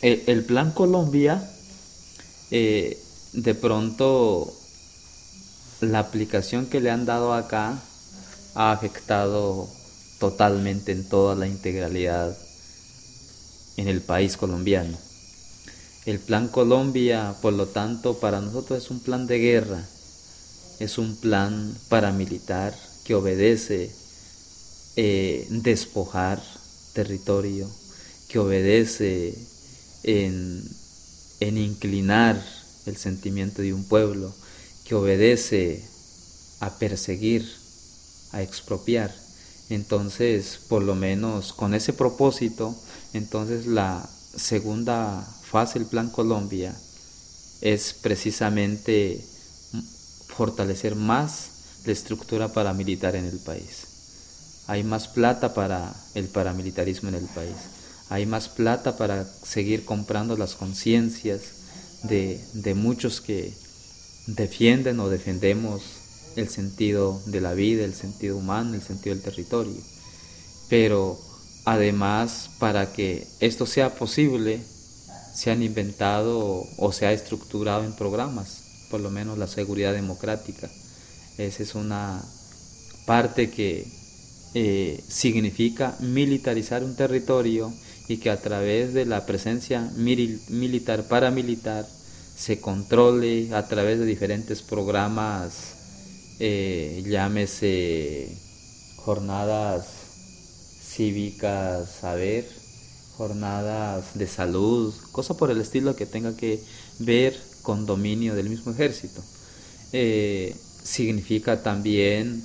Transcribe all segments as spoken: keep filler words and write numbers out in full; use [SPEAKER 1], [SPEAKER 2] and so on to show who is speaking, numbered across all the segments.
[SPEAKER 1] el, el Plan Colombia, eh, de pronto la aplicación que le han dado acá ha afectado totalmente en toda la integralidad en el país colombiano. El Plan Colombia, por lo tanto, para nosotros es un plan de guerra, es un plan paramilitar que obedece eh, despojar territorio, que obedece en, en inclinar el sentimiento de un pueblo, que obedece a perseguir, a expropiar. Entonces, por lo menos con ese propósito, entonces la segunda fase del Plan Colombia es precisamente fortalecer más la estructura paramilitar en el país. Hay más plata para el paramilitarismo en el país. Hay más plata para seguir comprando las conciencias de, de muchos que defienden o defendemos el sentido de la vida, el sentido humano, el sentido del territorio. Pero además, para que esto sea posible, se han inventado o se ha estructurado en programas, por lo menos la seguridad democrática. Esa es una parte que eh, significa militarizar un territorio y que a través de la presencia mil, militar, paramilitar, se controle a través de diferentes programas, eh, llámese jornadas cívicas, saber, jornadas de salud, cosa por el estilo que tenga que ver con dominio del mismo ejército. Eh, significa también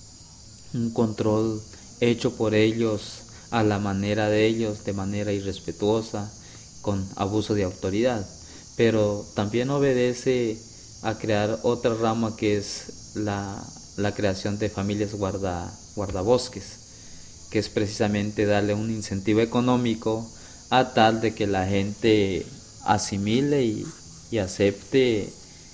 [SPEAKER 1] un control hecho por ellos a la manera de ellos, de manera irrespetuosa, con abuso de autoridad. Pero también obedece a crear otra rama que es la, la creación de familias guarda, guardabosques, que es precisamente darle un incentivo económico a tal de que la gente asimile y, y acepte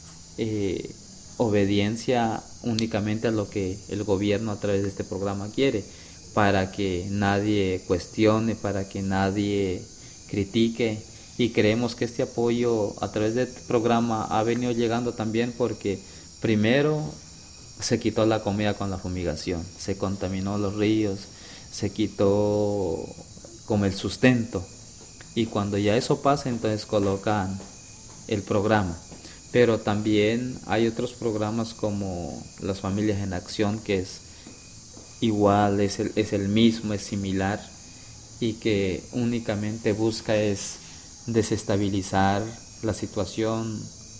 [SPEAKER 1] eh, obediencia únicamente a lo que el gobierno a través de este programa quiere, para que nadie cuestione, para que nadie critique. Y creemos que este apoyo a través de este programa ha venido llegando también porque primero se quitó la comida con la fumigación, se contaminó los ríos, se quitó como el sustento, y cuando ya eso pasa entonces colocan el programa. Pero también hay otros programas como las familias en acción, que es igual, es el, es el mismo, es similar, y que únicamente busca es desestabilizar la situación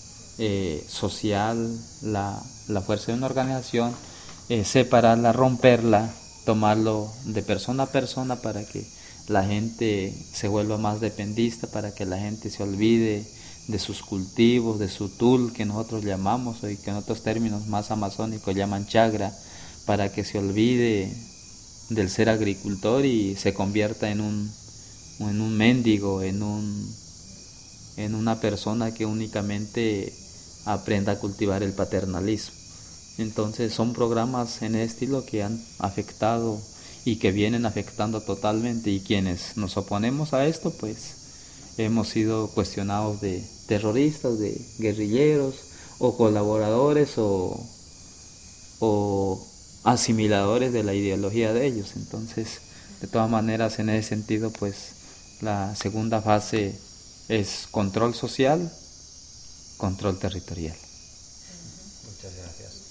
[SPEAKER 1] eh, social, la, la fuerza de una organización, eh, separarla, romperla, tomarlo de persona a persona para que la gente se vuelva más dependista, para que la gente se olvide de sus cultivos, de su tul, que nosotros llamamos, y que en otros términos más amazónicos llaman chagra, para que se olvide del ser agricultor y se convierta en un, en un mendigo, en, un, en una persona que únicamente aprenda a cultivar el paternalismo. Entonces son programas en ese estilo que han afectado y que vienen afectando totalmente, y quienes nos oponemos a esto pues hemos sido cuestionados de terroristas, de guerrilleros o colaboradores o, o asimiladores de la ideología de ellos. Entonces, de todas maneras, en ese sentido pues la segunda fase es control social, control territorial.
[SPEAKER 2] Muchas gracias.